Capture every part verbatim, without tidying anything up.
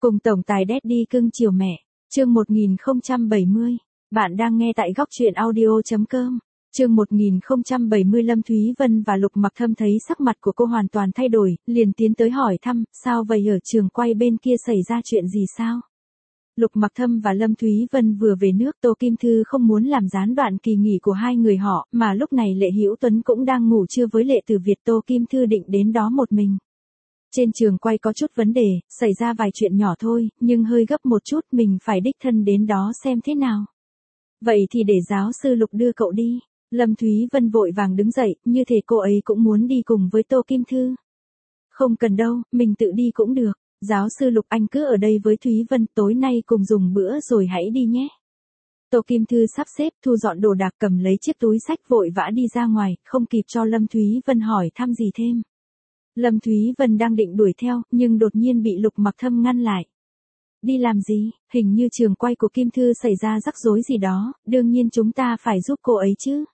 Cùng tổng tài Daddy cưng chiều mẹ. Chương một nghìn không trăm bảy mươi. Bạn đang nghe tại góc truyện audio chấm com. Chương một nghìn không trăm bảy mươi. Lâm Thúy Vân và Lục Mặc Thâm thấy sắc mặt của cô hoàn toàn thay đổi, liền tiến tới hỏi thăm, sao vậy, ở trường quay bên kia xảy ra chuyện gì sao? Lục Mặc Thâm và Lâm Thúy Vân vừa về nước, Tô Kim Thư không muốn làm gián đoạn kỳ nghỉ của hai người họ, mà lúc này Lệ Hữu Tuấn cũng đang ngủ trưa với Lệ Tử Việt. Tô Kim Thư định đến đó một mình. Trên trường quay có chút vấn đề, xảy ra vài chuyện nhỏ thôi, nhưng hơi gấp một chút, mình phải đích thân đến đó xem thế nào. Vậy thì để giáo sư Lục đưa cậu đi. Lâm Thúy Vân vội vàng đứng dậy, như thể cô ấy cũng muốn đi cùng với Tô Kim Thư. Không cần đâu, mình tự đi cũng được. Giáo sư Lục, anh cứ ở đây với Thúy Vân, tối nay cùng dùng bữa rồi hãy đi nhé. Tô Kim Thư sắp xếp, thu dọn đồ đạc, cầm lấy chiếc túi xách vội vã đi ra ngoài, không kịp cho Lâm Thúy Vân hỏi thăm gì thêm. Lâm Thúy Vân đang định đuổi theo, nhưng đột nhiên bị Lục Mặc Thâm ngăn lại. Đi làm gì? Hình như trường quay của Kim Thư xảy ra rắc rối gì đó, đương nhiên chúng ta phải giúp cô ấy chứ.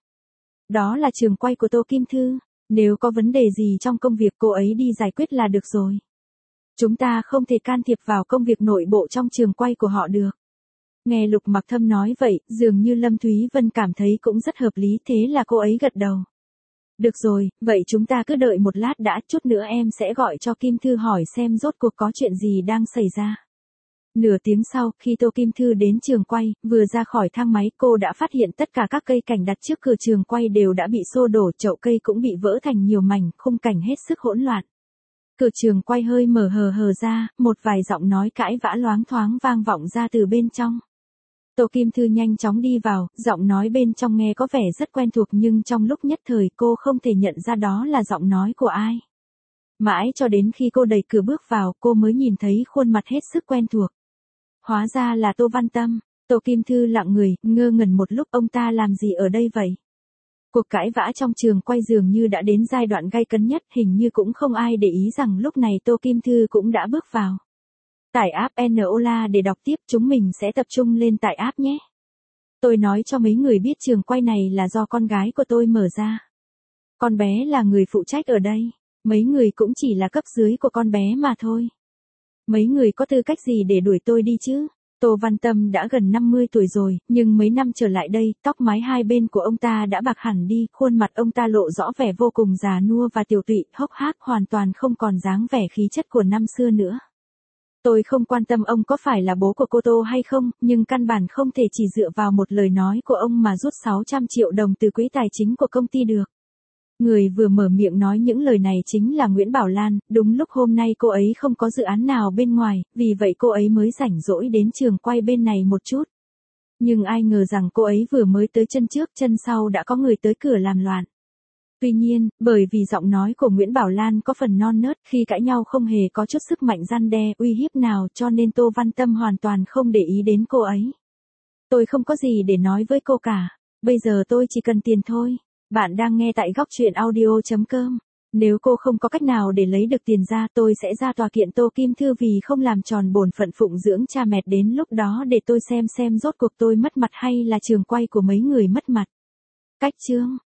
Đó là trường quay của Tô Kim Thư, nếu có vấn đề gì trong công việc cô ấy đi giải quyết là được rồi. Chúng ta không thể can thiệp vào công việc nội bộ trong trường quay của họ được. Nghe Lục Mặc Thâm nói vậy, dường như Lâm Thúy Vân cảm thấy cũng rất hợp lý, thế là cô ấy gật đầu. Được rồi, vậy chúng ta cứ đợi một lát đã, chút nữa em sẽ gọi cho Kim Thư hỏi xem rốt cuộc có chuyện gì đang xảy ra. Nửa tiếng sau, khi Tô Kim Thư đến trường quay, vừa ra khỏi thang máy, cô đã phát hiện tất cả các cây cảnh đặt trước cửa trường quay đều đã bị xô đổ, chậu cây cũng bị vỡ thành nhiều mảnh, khung cảnh hết sức hỗn loạn. Cửa trường quay hơi mở hờ hờ ra, một vài giọng nói cãi vã loáng thoáng vang vọng ra từ bên trong. Tô Kim Thư nhanh chóng đi vào, giọng nói bên trong nghe có vẻ rất quen thuộc, nhưng trong lúc nhất thời cô không thể nhận ra đó là giọng nói của ai. Mãi cho đến khi cô đẩy cửa bước vào, cô mới nhìn thấy khuôn mặt hết sức quen thuộc. Hóa ra là Tô Văn Tâm. Tô Kim Thư lặng người, ngơ ngẩn một lúc, ông ta làm gì ở đây vậy? Cuộc cãi vã trong trường quay dường như đã đến giai đoạn gay cấn nhất, hình như cũng không ai để ý rằng lúc này Tô Kim Thư cũng đã bước vào. Tải app Enola để đọc tiếp, chúng mình sẽ tập trung lên tải app nhé. Tôi nói cho mấy người biết trường quay này là do con gái của tôi mở ra. Con bé là người phụ trách ở đây, mấy người cũng chỉ là cấp dưới của con bé mà thôi. Mấy người có tư cách gì để đuổi tôi đi chứ? Tô Văn Tâm đã gần năm mươi tuổi rồi, nhưng mấy năm trở lại đây, tóc mái hai bên của ông ta đã bạc hẳn đi, khuôn mặt ông ta lộ rõ vẻ vô cùng già nua và tiều tụy, hốc hác, hoàn toàn không còn dáng vẻ khí chất của năm xưa nữa. Tôi không quan tâm ông có phải là bố của cô Tô hay không, nhưng căn bản không thể chỉ dựa vào một lời nói của ông mà rút sáu trăm triệu đồng từ quỹ tài chính của công ty được. Người vừa mở miệng nói những lời này chính là Nguyễn Bảo Lan, đúng lúc hôm nay cô ấy không có dự án nào bên ngoài, vì vậy cô ấy mới rảnh rỗi đến trường quay bên này một chút. Nhưng ai ngờ rằng cô ấy vừa mới tới chân trước chân sau đã có người tới cửa làm loạn. Tuy nhiên, bởi vì giọng nói của Nguyễn Bảo Lan có phần non nớt, khi cãi nhau không hề có chút sức mạnh răn đe, uy hiếp nào, cho nên Tô Văn Tâm hoàn toàn không để ý đến cô ấy. Tôi không có gì để nói với cô cả, bây giờ tôi chỉ cần tiền thôi. Bạn đang nghe tại góc truyện audio chấm com. Nếu cô không có cách nào để lấy được tiền ra, tôi sẽ ra tòa kiện Tô Kim Thư vì không làm tròn bổn phận phụng dưỡng cha mẹ, đến lúc đó để tôi xem xem rốt cuộc tôi mất mặt hay là trường quay của mấy người mất mặt. Cách chương